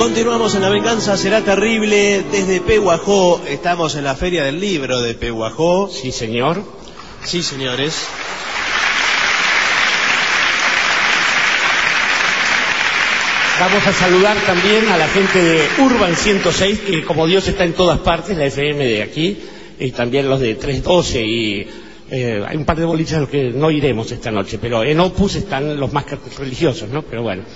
Continuamos en La Venganza Será Terrible desde Pehuajó. Estamos en la Feria del Libro de Pehuajó. Sí, señor. Sí, señores. Vamos a saludar también a la gente de Urban 106, que como Dios está en todas partes, la FM de aquí, y también los de 312, y hay un par de boliches a los que no iremos esta noche, pero en Opus están los más religiosos, ¿no? Pero bueno.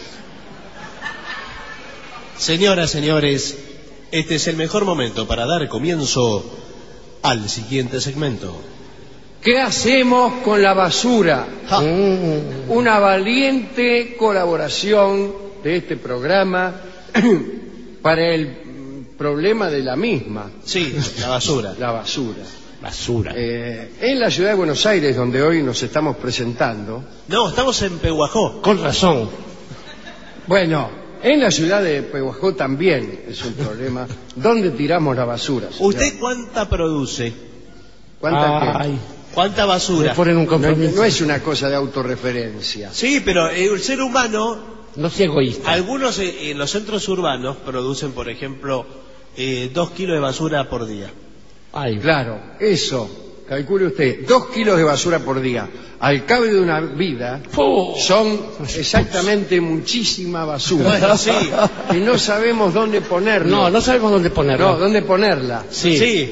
Señoras, señores, este es el mejor momento para dar comienzo al siguiente segmento. ¿Qué hacemos con la basura? Una valiente colaboración de este programa para el problema de la misma. Sí, la basura. La basura. Basura. En la ciudad de Buenos Aires, donde hoy nos estamos presentando. No, estamos en Pehuajó. Con razón. Bueno, en la ciudad de Pehuajó también es un problema. ¿Dónde tiramos la basura, señor? ¿Usted cuánta produce? ¿Cuánta qué? ¿Cuánta basura? Me ponen un compromiso. No es una cosa de autorreferencia. Sí, pero el ser humano... No sea egoísta. Algunos en los centros urbanos producen, por ejemplo, 2 kilos de basura por día. Ay. Claro, eso, calcule usted, 2 kilos de basura por día. Al cabo de una vida son exactamente muchísima basura. Bueno, sí. Y no sabemos dónde ponerla. No, no sabemos dónde ponerla. No, dónde ponerla. Sí.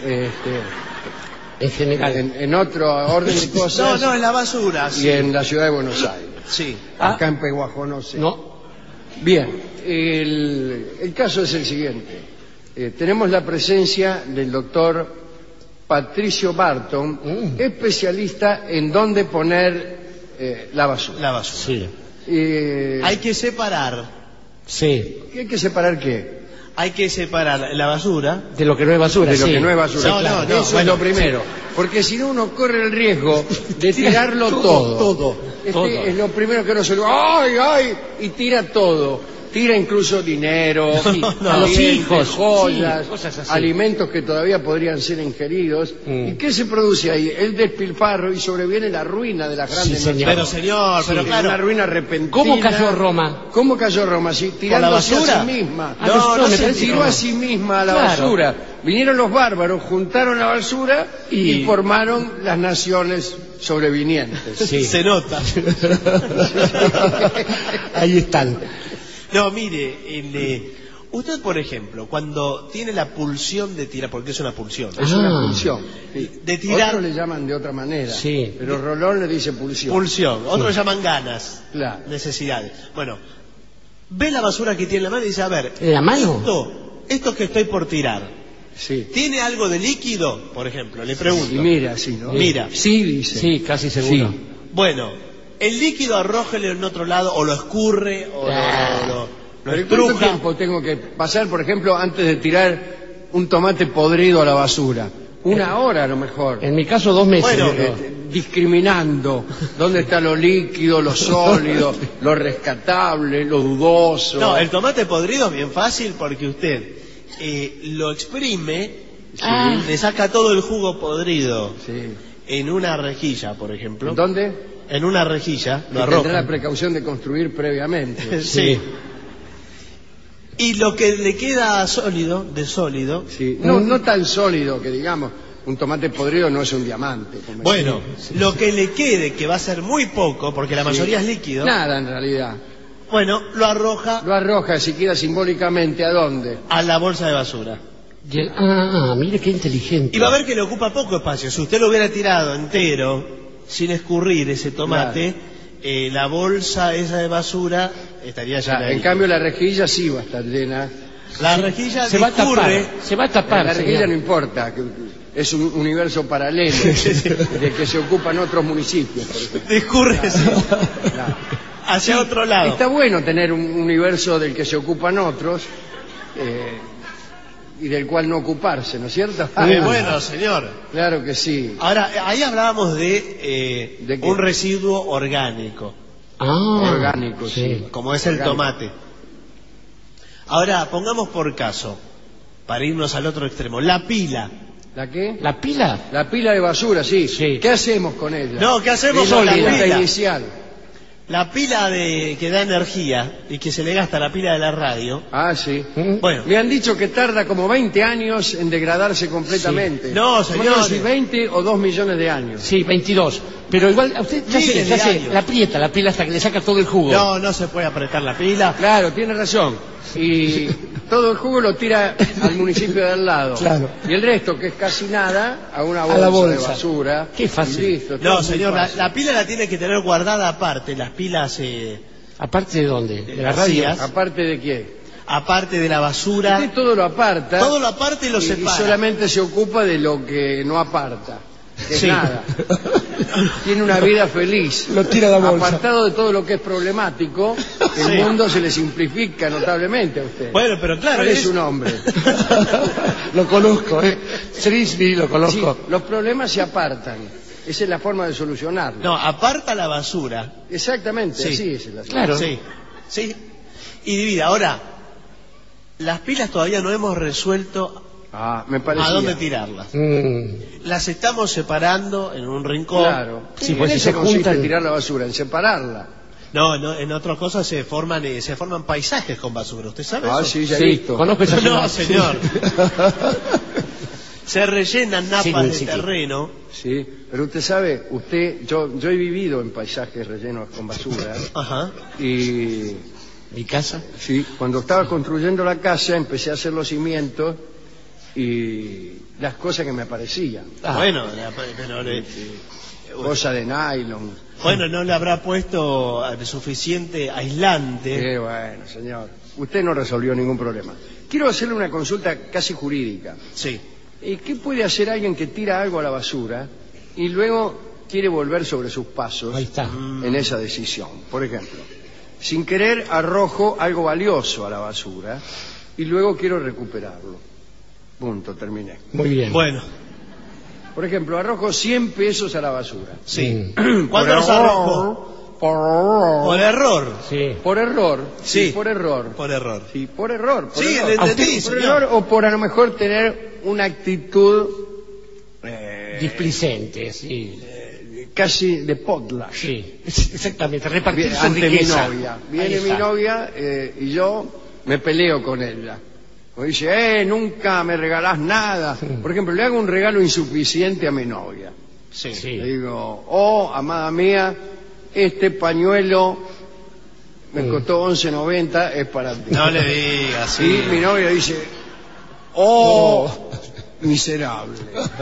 En general. En otro orden de cosas. No, en la basura. Y Sí. en la ciudad de Buenos Aires. Sí. Acá en Pehuajó no sé. No. Bien, el caso es el siguiente. Tenemos la presencia del doctor Patricio Barton, especialista en dónde poner la basura. La basura. Sí. Hay que separar. Sí. ¿Hay que separar qué? Hay que separar la basura. De lo que no es basura, De lo sí. que no es basura. No, Claro, no, eso es bueno, lo primero. Porque si no, uno corre el riesgo de tirarlo todo. Todo. Es lo primero que uno se lo... ¡Ay, ay! Y tira todo. Tira incluso dinero, a los hijos, joyas, sí, cosas así. alimentos que todavía podrían ser ingeridos. ¿Y qué se produce ahí? El despilfarro, y sobreviene la ruina de las grandes señor. naciones. Pero señor, pero Es claro. una ruina repentina. ¿Cómo cayó Roma? ¿Cómo cayó Roma? Sí, tirándose basura? a sí misma. No, me se parece tiró que no. a sí misma a la Claro. basura. Vinieron los bárbaros, juntaron la basura y formaron las naciones sobrevinientes. Sí. Se nota. Ahí están. No, mire, usted, por ejemplo, cuando tiene la pulsión de tirar, porque es una pulsión, Es una pulsión. Sí. de tirar. Otros le llaman de otra manera. Sí. Pero Rolón le dice pulsión. Pulsión, otros le llaman ganas, Claro. necesidades. Bueno, ve la basura que tiene en la mano y dice, a ver, ¿En la mano? esto que estoy por tirar, Sí. ¿tiene algo de líquido? Por ejemplo, le pregunto. Y mira, sí, ¿no? Mira. Sí, dice. Sí, casi seguro. Sí. Bueno, el líquido arrójelo en otro lado, o lo escurre, o lo ¿Pero cuánto estruja. tiempo tengo que pasar, por ejemplo, antes de tirar un tomate podrido a la basura? 1 hora a lo mejor. En mi caso 2 meses. Bueno, Discriminando dónde está lo líquido, lo sólido, lo rescatable, lo dudoso. No, el tomate podrido es bien fácil porque usted lo exprime, le saca todo el jugo podrido Sí. en una rejilla, por ejemplo. ¿Dónde? En una rejilla, lo Tendrá la arroja. precaución de construir previamente. Sí. Y lo que le queda sólido, Sí. No tan sólido que digamos, un tomate podrido no es un diamante. bueno, lo que le quede, que va a ser muy poco, porque la mayoría es líquido, Nada en realidad. bueno, lo arroja Lo arroja siquiera simbólicamente, ¿a dónde? a la bolsa de basura. Mire qué inteligente. Y va a ver que le ocupa poco espacio. Si usted lo hubiera tirado entero, sin escurrir ese tomate, la bolsa esa de basura estaría llena de En líquido. cambio la rejilla sí va a estar llena. La rejilla se va a discurre. tapar. Se va a tapar. La rejilla señor. no importa, que es un universo paralelo de que se ocupan otros municipios, por ejemplo. Discurre Claro. hacia otro lado. Está bueno tener un universo del que se ocupan otros y del cual no ocuparse, ¿no es cierto? Bueno, señor. Claro que sí. Ahora, ahí hablábamos de ¿De qué? un residuo orgánico, Orgánico, sí. como es el Orgánico. tomate. Ahora, pongamos por caso, para irnos al otro extremo, la pila. ¿La qué? ¿La pila? La pila de basura, sí. Sí. ¿Qué hacemos con ella? No, ¿qué hacemos Es la con la pregunta pila? inicial. La pila que da energía y que se le gasta la pila de la radio. Ah, sí. Bueno. Me han dicho que tarda como 20 años en degradarse completamente. Sí. No, señor. No sé si 20 o 2 millones de años. Sí, 22. Pero igual, a usted ya se la aprieta la pila hasta que le saca todo el jugo. No, no se puede apretar la pila. Claro, tiene razón. Y todo el jugo lo tira al municipio de al lado. Claro. Y el resto, que es casi nada, a una bolsa, la bolsa de basura. Qué fácil. Y listo, todo No, muy señor, fácil. la pila la tiene que tener guardada aparte. Las pilas, ¿Aparte de dónde? ¿De la radio? vacías, ¿Aparte de qué? aparte de la basura. Usted todo lo aparta. Todo lo aparte y lo y separa. solamente se ocupa de lo que no aparta. Que Sí. es nada. Tiene una vida feliz. Lo tira a la bolsa. Apartado de todo lo que es problemático, el Sí. mundo se le simplifica notablemente a usted. Bueno, pero claro, ¿Cuál es su nombre? Lo conozco, Trisby, lo Sí, conozco. los problemas se apartan. Esa es la forma de solucionarlos. No, aparta la basura. Exactamente, Sí. así es la Claro. Sí, sí. Y divide. Ahora, las pilas todavía no hemos resuelto Ah, me parecía. a dónde tirarlas. Mm. Las estamos separando en un rincón. Claro. Sí, ¿En pues si eso se consiste juntan- tirar la basura? En separarla. No, en otras cosas se forman paisajes con basura. ¿Usted sabe Ah, eso? sí, ya he Sí, visto. conozco esa No, ciudad. señor. Se rellenan napas Sí, de sí, sí. terreno. Sí, pero usted sabe, yo he vivido en paisajes rellenos con basura Ajá. y ¿Mi casa? sí, cuando estaba construyendo la casa empecé a hacer los cimientos y las cosas que me aparecían, Ah. Bueno, pero cosas de nylon. bueno, no le habrá puesto suficiente aislante. Bueno, señor, usted no resolvió ningún problema. Quiero hacerle una consulta casi jurídica. Sí. ¿Qué puede hacer alguien que tira algo a la basura y luego quiere volver sobre sus pasos Ahí está. en esa decisión? Por ejemplo, sin querer arrojo algo valioso a la basura y luego quiero recuperarlo. Punto, terminé. Muy bien. Bueno, Por ejemplo, arrojo 100 pesos a la basura. sí. Mm. ¿Cuándo los arrojó? Por error. Sí. Por error. Sí. Por error. Por error. Sí, por error. Por Sí, error. le entendí, Por señor. error o por a lo mejor tener una actitud Displicente, sí. casi de potlatch. Sí, exactamente. Repartir su Ante mi riqueza. novia. Ahí Viene mi está. novia y yo me peleo con ella. O dice, nunca me regalás nada. Por ejemplo, le hago un regalo insuficiente a mi novia. Sí. Sí. Le digo, amada mía, este pañuelo me costó 11.90, es para ti. No le digas, Y sí. mi novia dice, miserable.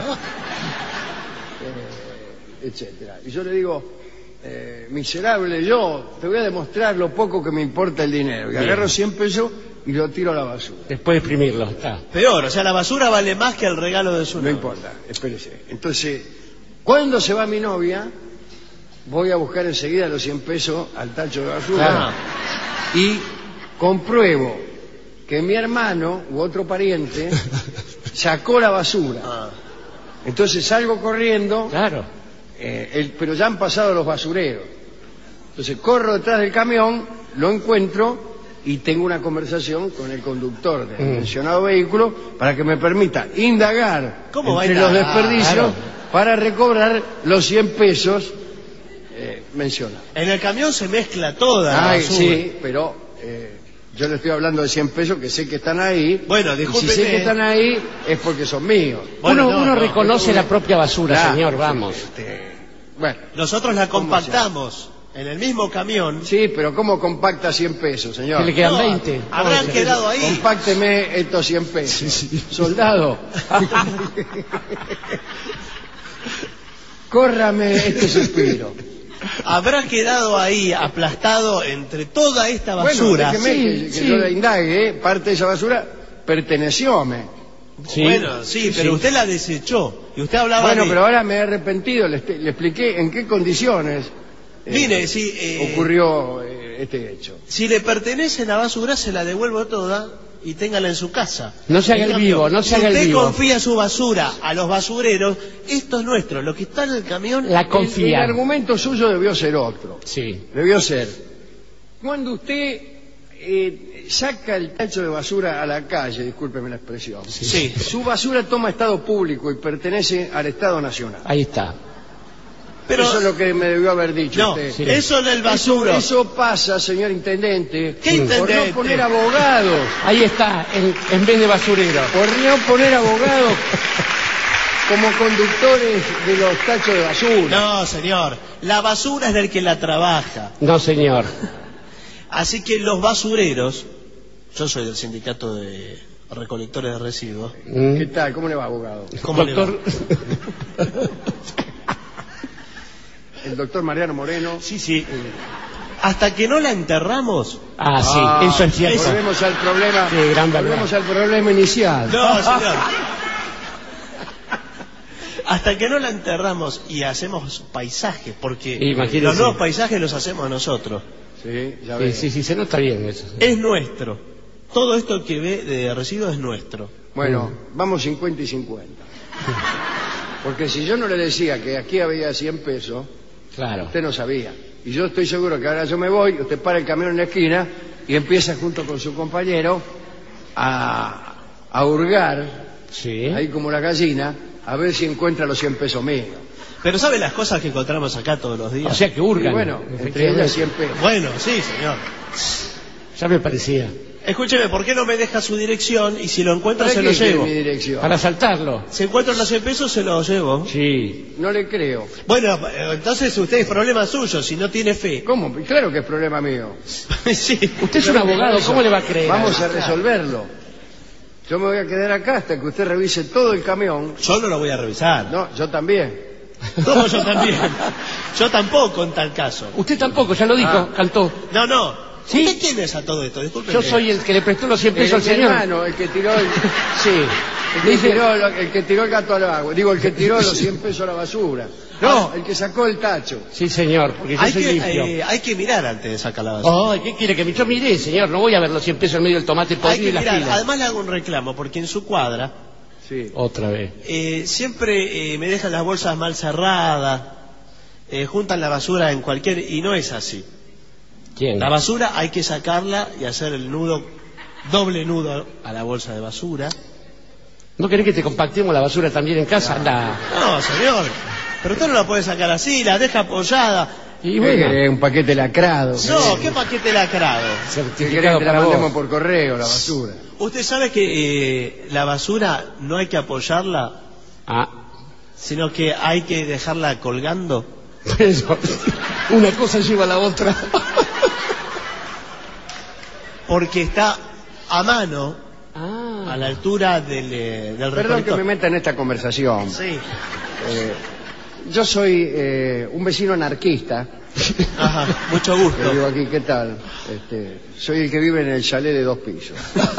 Etcétera. Y yo le digo, miserable, yo te voy a demostrar lo poco que me importa el dinero. Y Bien. agarro 100 pesos y lo tiro a la basura. Después de exprimirlo, está. Peor, o sea, la basura vale más que el regalo de su No novia. importa, espérese. Entonces, cuando se va mi novia, voy a buscar enseguida los 100 pesos al tacho de basura Claro. y compruebo que mi hermano u otro pariente sacó la basura. Ah. Entonces salgo corriendo, Claro. pero ya han pasado los basureros. Entonces corro detrás del camión, lo encuentro y tengo una conversación con el conductor del mencionado vehículo para que me permita indagar ¿Cómo va a entre los indagar? desperdicios Claro. para recobrar los 100 pesos mencionados. En el camión se mezcla toda la Ay, basura. sí, pero yo le estoy hablando de 100 pesos que sé que están ahí. Bueno, Y si discúlpeme. sé que están ahí es porque son míos. Bueno, uno no, no. reconoce la propia basura, Claro, señor, vamos. Bueno, Nosotros la ¿Cómo compactamos en el mismo camión. sí, pero ¿cómo compacta 100 pesos, señor? Que le quedan No, 20. habrán ¿Cómo? quedado ahí. Compácteme estos 100 pesos. Soldado. Córrame este suspiro. Habrá quedado ahí aplastado entre toda esta basura. Bueno, déjeme Sí, que sí. yo le indague, parte de esa basura pertenecióme. Sí. Bueno, sí, pero sí. usted la desechó. Y usted hablaba Bueno, de... pero ahora me he arrepentido, le expliqué en qué condiciones Mire, si, ocurrió este hecho. si le pertenece la basura, se la devuelvo toda y téngala en su casa. No se haga En el cambio, vivo, no se haga el Si usted vivo. confía su basura a los basureros, esto es nuestro. Lo que está en el camión... La El confía. argumento suyo debió ser otro. Sí. Debió ser, cuando usted saca el tacho de basura a la calle, discúlpeme la expresión, Sí. su basura toma estado público y pertenece al Estado Nacional. Ahí está. Pero eso es lo que me debió haber dicho no, usted. Sí. eso en el basuro. Eso pasa, señor intendente, ¿Qué intendente? por no poner abogados. Ahí está, en vez de basurero. Por no poner abogados como conductores de los tachos de basura. No, señor. La basura es del que la trabaja. No, señor. Así que los basureros, yo soy del sindicato de recolectores de residuos. ¿Qué tal? ¿Cómo le va, abogado? ¿Cómo le va? Doctor. El doctor Mariano Moreno. Sí. Hasta que no la enterramos. Ah, sí, eso es cierto. Volvemos al problema. Sí, gran verdad. Volvemos al problema inicial. No, señor. Hasta que no la enterramos y hacemos paisajes, porque Imagínese. los nuevos paisajes los hacemos nosotros. Sí, ya veo. Sí, se nota bien eso. Es nuestro. Todo esto que ve de residuos es nuestro. Bueno, vamos 50 y 50. Porque si yo no le decía que aquí había 100 pesos, Claro. usted no sabía. Y yo estoy seguro que ahora yo me voy, usted para el camión en la esquina y empieza junto con su compañero a hurgar, Sí. ahí como la gallina, a ver si encuentra los 100 pesos míos. Pero ¿sabe las cosas que encontramos acá todos los días? O sea que Y hurgan. bueno, entre efectivamente. ellas 100 pesos. Bueno, sí, señor. Ya me parecía. Escúcheme, ¿por qué no me deja su dirección y si lo encuentro ¿Para se qué lo quiere llevo? mi dirección? Para saltarlo. Si encuentro los 100 pesos se los llevo. Sí. No le creo. Bueno, entonces usted es problema suyo, si no tiene fe. ¿Cómo? Claro que es problema mío. Sí. Usted es un abogado, ¿cómo le va a creer? Vamos a resolverlo. Yo me voy a quedar acá hasta que usted revise todo el camión. Yo no lo voy a revisar. No, yo también. No, yo también. Yo tampoco en tal caso. Usted tampoco, ya lo dijo, Ah. cantó. No. ¿Sí? ¿Usted quién es a todo esto? Disculpe. Yo soy el que le prestó los 100 pesos al señor. hermano, el que tiró el... Sí. El que tiró el gato al agua. Digo, el que tiró los 100 pesos a la basura. No, el que sacó el tacho. Sí, señor, porque yo soy limpio. Hay que mirar antes de sacar la basura. Ay, ¿qué quiere que yo mire, señor? No voy a ver los 100 pesos en medio del tomate Hay podrido que y la mirar. fila. Además le hago un reclamo, porque en su cuadra Sí. Otra vez. siempre me dejan las bolsas mal cerradas, juntan la basura en cualquier... Y no es así. ¿Quién? La basura hay que sacarla y hacer el nudo, doble nudo a la bolsa de basura. ¿No querés que te compactemos la basura también en casa? Anda. No, señor. Pero usted no la puede sacar así, la deja apoyada. Y bueno, Un paquete lacrado. No, ¿qué paquete lacrado? ¿Qué querés certificado que la para mandemos vos. por correo, la basura? Usted sabe que la basura no hay que apoyarla, Ah, sino que hay que dejarla colgando. eso. Una cosa lleva a la otra. Porque está a mano, Ah. a la altura del Perdón que recolector. me meta en esta conversación. Sí. Yo soy un vecino anarquista. Ajá, mucho Que gusto. vivo aquí, ¿qué tal? Soy el que vive en el chalet de 2 pisos.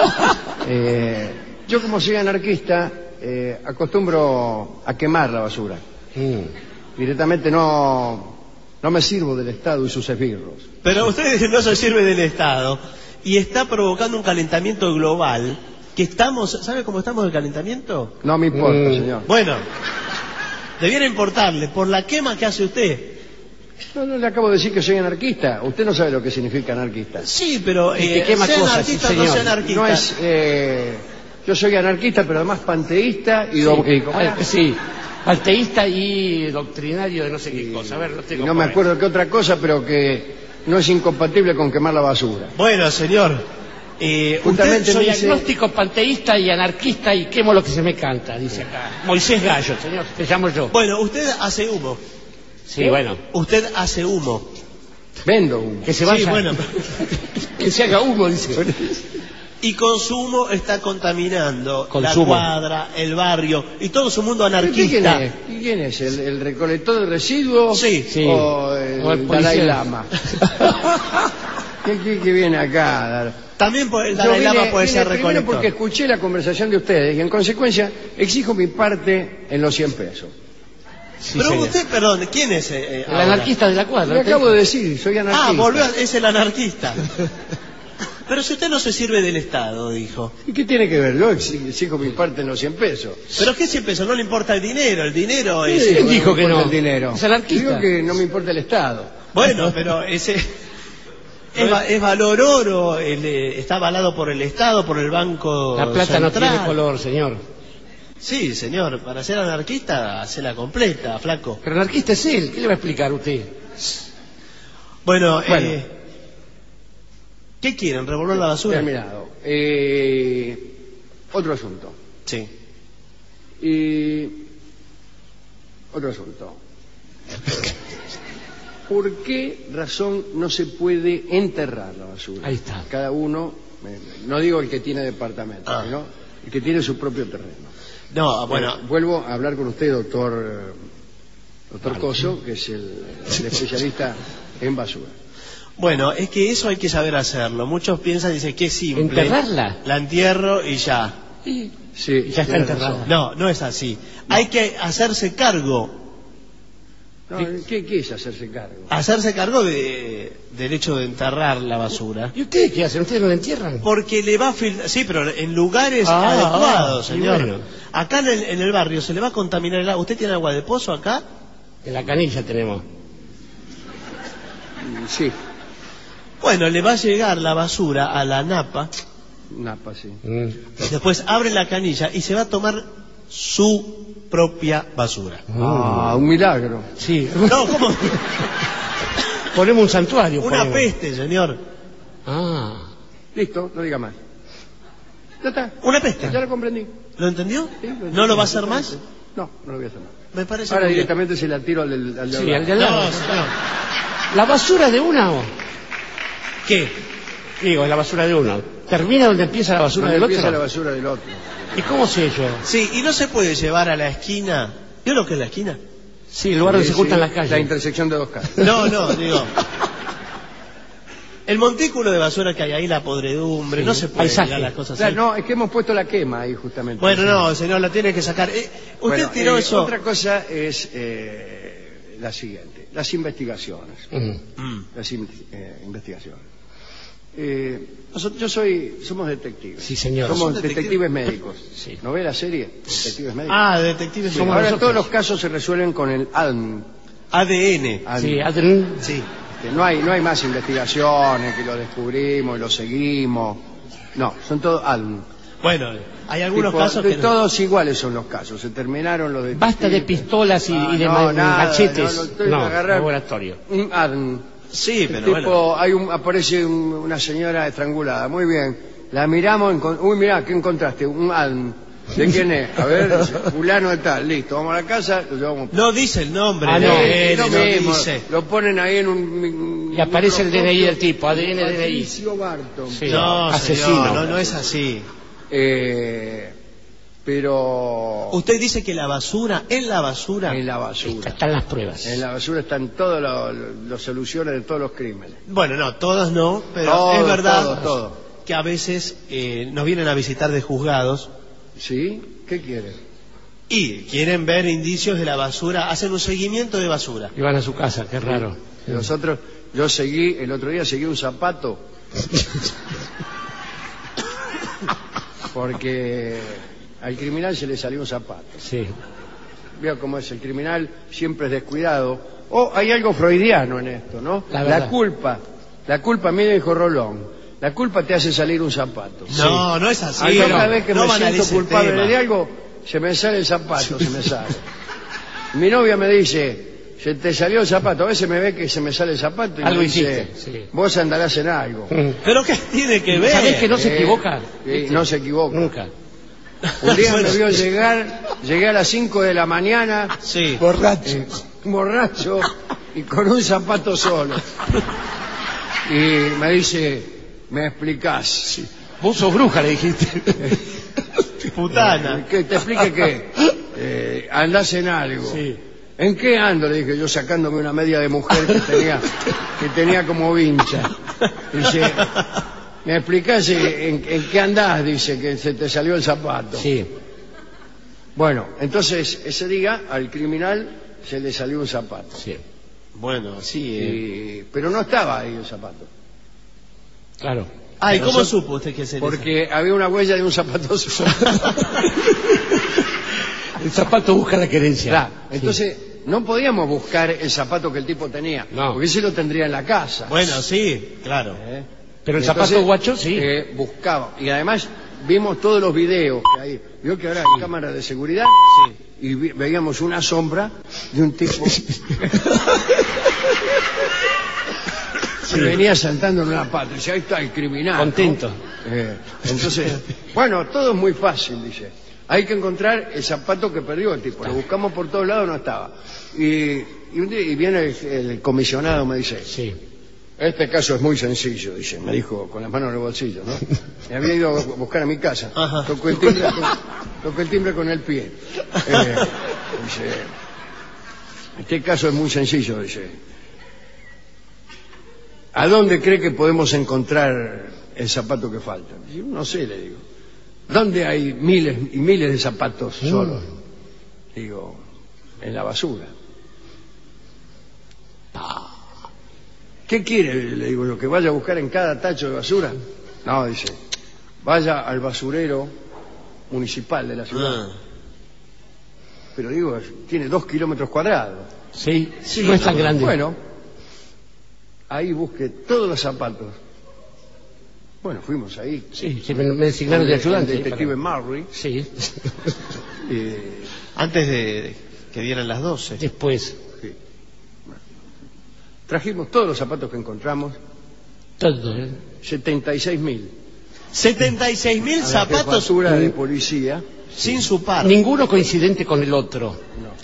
Yo como soy anarquista, acostumbro a quemar la basura. Directamente no me sirvo del Estado y sus esbirros. Pero usted no se sirve del Estado y está provocando un calentamiento global que estamos... ¿Sabe cómo estamos del calentamiento? No me importa, señor. Bueno, debiera importarle por la quema que hace usted. No, le acabo de decir que soy anarquista. Usted no sabe lo que significa anarquista. Sí, pero Y que quema sea cosas, anarquista sí, o no sea señor. anarquista. No es... yo soy anarquista, pero además panteísta y... ¿cómo era? Sí, alteísta y doctrinario de no sé qué cosa. A ver, no Y tengo no me acuerdo qué otra cosa, pero que no es incompatible con quemar la basura. Bueno, señor, Justamente usted Soy me dice- agnóstico, panteísta y anarquista y quemo lo que se me canta, dice acá. Moisés Gallo, señor, te llamo yo. Bueno, usted hace humo. Sí, bueno, Usted hace humo. Vendo humo. que se vaya. Sí, bueno. Que se haga humo, dice. Y con su humo está contaminando Consumo. la cuadra, el barrio y todo su mundo ¿Quién anarquista. es? ¿Y quién es? ¿El recolector de residuos? Sí. Sí. ¿O el, O el Dalai policía. Lama? ¿Quién viene acá? También el Yo Dalai vine- Lama puede vine ser primero recolector. porque escuché la conversación de ustedes y en consecuencia exijo mi parte en los 100 pesos. Sí, Pero señor. usted, perdón, ¿quién es? El ahora? anarquista de la cuadra. Le acabo de decir, soy anarquista. Ah, volvió, es el anarquista. Pero si usted no se sirve del Estado, dijo. ¿Y qué tiene que ver? Yo exijo mi parte en los 100 pesos. ¿Pero qué 100 pesos? No le importa el dinero es... ¿Quién dijo que me importa no? el dinero. Es anarquista. Digo que no me importa el Estado. Bueno, pero ese... Es valor oro, está avalado por el Estado, por el Banco La plata no Central. tiene color, señor. Sí, señor, para ser anarquista, hacela completa, flaco. Pero anarquista es él, ¿qué le va a explicar usted? Bueno, Bueno. ¿qué quieren? ¿Revolver la basura? Terminado. Otro asunto. Sí. Otro asunto. ¿Por qué razón no se puede enterrar la basura? Ahí está. Cada uno, no digo el que tiene departamento, sino el que tiene su propio terreno. No, bueno, Vuelvo a hablar con usted, doctor Coso, que es el especialista en basura. bueno, es que eso hay que saber hacerlo. Muchos piensan, dicen que es simple. ¿Enterrarla? La entierro y ya. Sí, Ya está tiene enterrada. razón. No, no es así. Hay que hacerse cargo. No, ¿qué es hacerse cargo? Hacerse cargo del hecho de enterrar la basura. ¿Y ustedes qué hacen? ¿Ustedes no la entierran? Porque le va a filtrar, sí, pero en lugares Ah, adecuados, y señor. bueno. Acá en el barrio se le va a contaminar el agua. ¿Usted tiene agua de pozo acá? En la canilla tenemos. Sí, Bueno, le va a llegar la basura a la napa, Napa, sí. después abre la canilla y se va a tomar su propia basura. Ah, un milagro. Sí. No, ¿cómo? Ponemos un santuario. Una ponemos. peste, señor. Ah. Listo, no diga más. Ya está. Una peste. Ya lo comprendí. ¿Lo entendió? Sí, lo ¿No lo va a entendí. hacer más? No, no lo voy a hacer más. Me parece Ahora muy bien. directamente se la tiro al de Sí, al al de al No, lado. señor. ¿La basura de una o? ¿Qué? Digo, la basura de uno. ¿Termina donde empieza la basura Donde del empieza otro? la basura del otro. ¿Y cómo sé yo? Sí, y no se puede llevar a la esquina. ¿Vio lo que es la esquina? Sí, el lugar donde se juntan las calles. La intersección de dos calles. No, digo. El montículo de basura que hay ahí, la podredumbre, Sí, no se puede paisaje. tirar las cosas Claro, así. no, es que hemos puesto la quema ahí justamente. Bueno, no, señor, la tiene que sacar. Usted Bueno, tiró eso. Otra cosa es la siguiente, las investigaciones. Mm. Las investigaciones. Somos detectives. Sí, señor. Somos ¿Son detectives médicos. Sí. ¿No ve la serie? Detectives médicos. Ah, detectives. Sí, somos ahora nosotros. todos los casos se resuelven con el ADN. ADN. Sí, Adren. Sí. No hay más investigaciones que lo descubrimos y lo seguimos. No, son todos ADN. Bueno, hay algunos Tipo, casos de que no. todos iguales son los casos. Se terminaron los de Basta de pistolas y de machetes. estoy No, agarrar laboratorio. un ADN. Sí, pero Tipo, bueno. aparece una señora estrangulada. Muy bien. La miramos. Uy, mirá, ¿qué encontraste? Un ADN. ¿De quién es? A ver, dice, fulano de tal. Listo, vamos a la casa, lo llevamos. No dice el nombre. Ah, no. ADN, Lo mismo, dice. lo ponen ahí en un... Y aparece el DNI del tipo, ADN, DNI. Patricio Barton. Sí. No, Asesino. señor, no es así. Pero... Usted dice que la basura, en la basura. En la basura. Están las pruebas. En la basura están todas las soluciones de todos los crímenes. Bueno, no, todos no, pero Todos, es verdad todos, todos. que a veces nos vienen a visitar de juzgados ¿Sí? ¿Qué quieren? y quieren ver indicios de la basura, hacen un seguimiento de basura. Y van a su casa, qué raro. Nosotros, el otro día seguí un zapato porque al criminal se le salió un zapato. Sí. Veo cómo es, el criminal siempre es descuidado. Hay algo freudiano en esto, ¿no? La verdad. La culpa, mire, dijo Rolón, la culpa te hace salir un zapato. No, no es así. Cada vez que no me siento banalice el culpable tema. de algo, se me sale el zapato, se me sale. Mi novia me dice, se te salió el zapato. A veces me ve que se me sale el zapato y Algo me dice, hiciste, sí. vos andarás en algo. ¿Pero qué tiene que ver? ¿Sabés que no se equivoca? Sí, no se equivoca. Nunca. Un día Bueno. me vio llegué a las 5 de la mañana, Sí. borracho y con un zapato solo. Y me dice, ¿me explicás? Vos sos bruja, le dijiste. Putana. ¿Que te explique qué? Andás en algo. Sí. ¿En qué ando? Le dije yo, sacándome una media de mujer que tenía como vincha. Dice, ¿me explicás en qué andás? Dice, que se te salió el zapato. Sí. Bueno, entonces ese día al criminal se le salió un zapato. Sí. Bueno, sí. Pero no estaba ahí el zapato. Claro. Ay, ¿cómo Nosotros- supo usted que se le Porque había una huella de un zapato solo. El zapato busca la querencia. Claro, Sí. entonces no podíamos buscar el zapato que el tipo tenía. No. Porque ese lo tendría en la casa. Bueno, sí, claro. ¿Eh? Pero el Entonces, zapato guacho, sí. buscaba. Y además vimos todos los videos que hay. Vio que ahora hay cámaras de seguridad y veíamos una sombra de un tipo que venía saltando en una pata. Dice, ahí está el criminal. Contento. ¿No? Entonces, bueno, todo es muy fácil, dice. Hay que encontrar el zapato que perdió el tipo. Lo buscamos por todos lados, no estaba. Y viene el comisionado, me dice, Sí. este caso es muy sencillo, dice, me dijo con las manos en el bolsillo, ¿no? Me había ido a buscar a mi casa. Tocó el timbre con el pie. Dice, este caso es muy sencillo, dice. ¿A dónde cree que podemos encontrar el zapato que falta? Dice, no sé, le digo. ¿Dónde hay miles y miles de zapatos solos? Digo, en la basura. ¿Qué quiere? Le digo yo, que vaya a buscar en cada tacho de basura. No, dice, vaya al basurero municipal de la ciudad. Pero digo, tiene 2 kilómetros cuadrados. Sí, no es tan grande. Bueno, ahí busqué todos los zapatos. Bueno, fuimos ahí. Sí, me designaron de ayudante. El detective Murray. Sí. Antes de que dieran las 12. Después. Sí. Trajimos todos los zapatos que encontramos. Todo, 76.000. 76.000 zapatos Basura de policía. sin su par. Ninguno coincidente con el otro. No.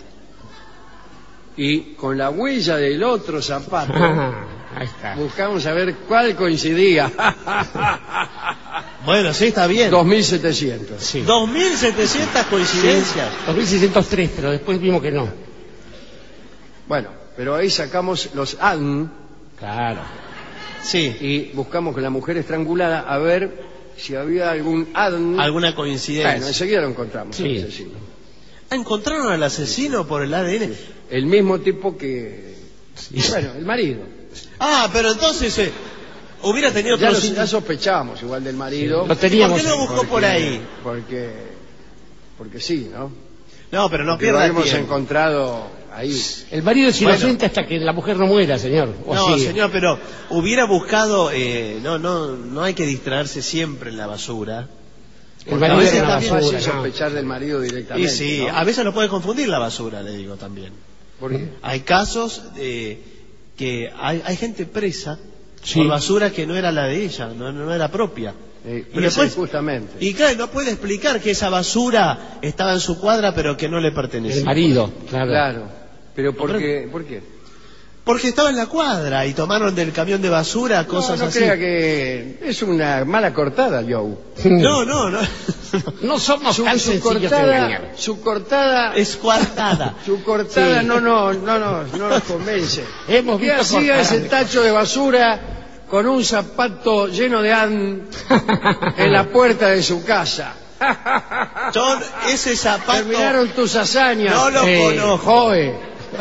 Y con la huella del otro zapato Ahí está. buscamos a ver cuál coincidía. Bueno, sí, está bien. 2.700. Sí. 2.700 coincidencias. 2603, pero después vimos que no. Bueno, pero ahí sacamos los ADN Claro. Sí. y buscamos con la mujer estrangulada a ver si había algún ADN. ¿Alguna Bueno, coincidencia? enseguida lo encontramos. Sí. El asesino. ¿Encontraron al asesino por el ADN? El mismo tipo que... Bueno, el marido. Ah, pero entonces hubiera tenido Ya, otros ya sospechábamos igual del marido. Lo teníamos. ¿Por qué lo buscó por ahí? Porque sí, ¿no? No, pero no Porque lo pierda hemos tiempo. encontrado ahí. El marido es Bueno. inocente hasta que la mujer no muera, señor. ¿O No, sí? señor, pero hubiera buscado... no hay que distraerse siempre en la basura. El A marido veces era la también basura, es no. sospechar del marido Y directamente. sí, ¿no? a veces lo puede confundir la basura, le digo también. ¿Por qué? Hay casos que hay gente presa Sí. por basura que no era la de ella, no era propia. Y Presa después- injustamente. Y claro, no puede explicar que esa basura estaba en su cuadra pero que no le pertenecía. El marido, claro. Claro. Pero ¿por qué? Porque estaba en la cuadra y tomaron del camión de basura cosas no así. crea que es una mala cortada, Joe. No. No somos tan Su sencillos de engañar. cortada Es coartada. Su cortada Sí. no nos convence. Hemos ¿Qué visto hacía cortadas. ese tacho de basura con un zapato lleno de ADN en la puerta de su casa? John, ese zapato... Terminaron tus hazañas. No lo conozco. Joe.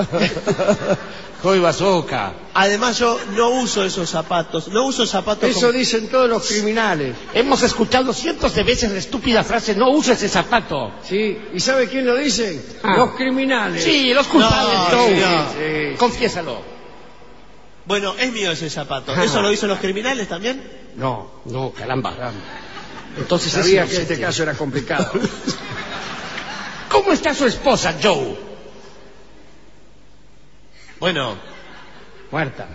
Joy Bazooka. Además yo no uso esos zapatos. No uso zapatos Eso como- dicen todos los criminales. Hemos escuchado cientos de veces la estúpida frase, no use ese zapato. ¿Sí? ¿Y sabe quién lo dice? Los criminales. Sí, los culpables, No, Joe. sí. Confiésalo. Bueno, es mío ese zapato. ¿Eso lo dicen los criminales también? No. No, caramba. Entonces Sabía es que este inocente. caso era complicado. ¿Cómo está su esposa, Joe? Bueno. Muerta.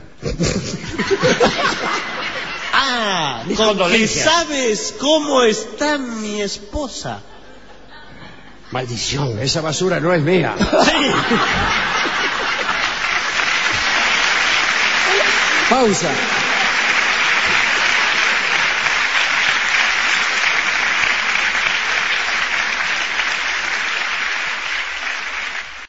Mis Con que condolencias. sabes cómo está mi esposa. Maldición. Esa basura no es mía. Pausa.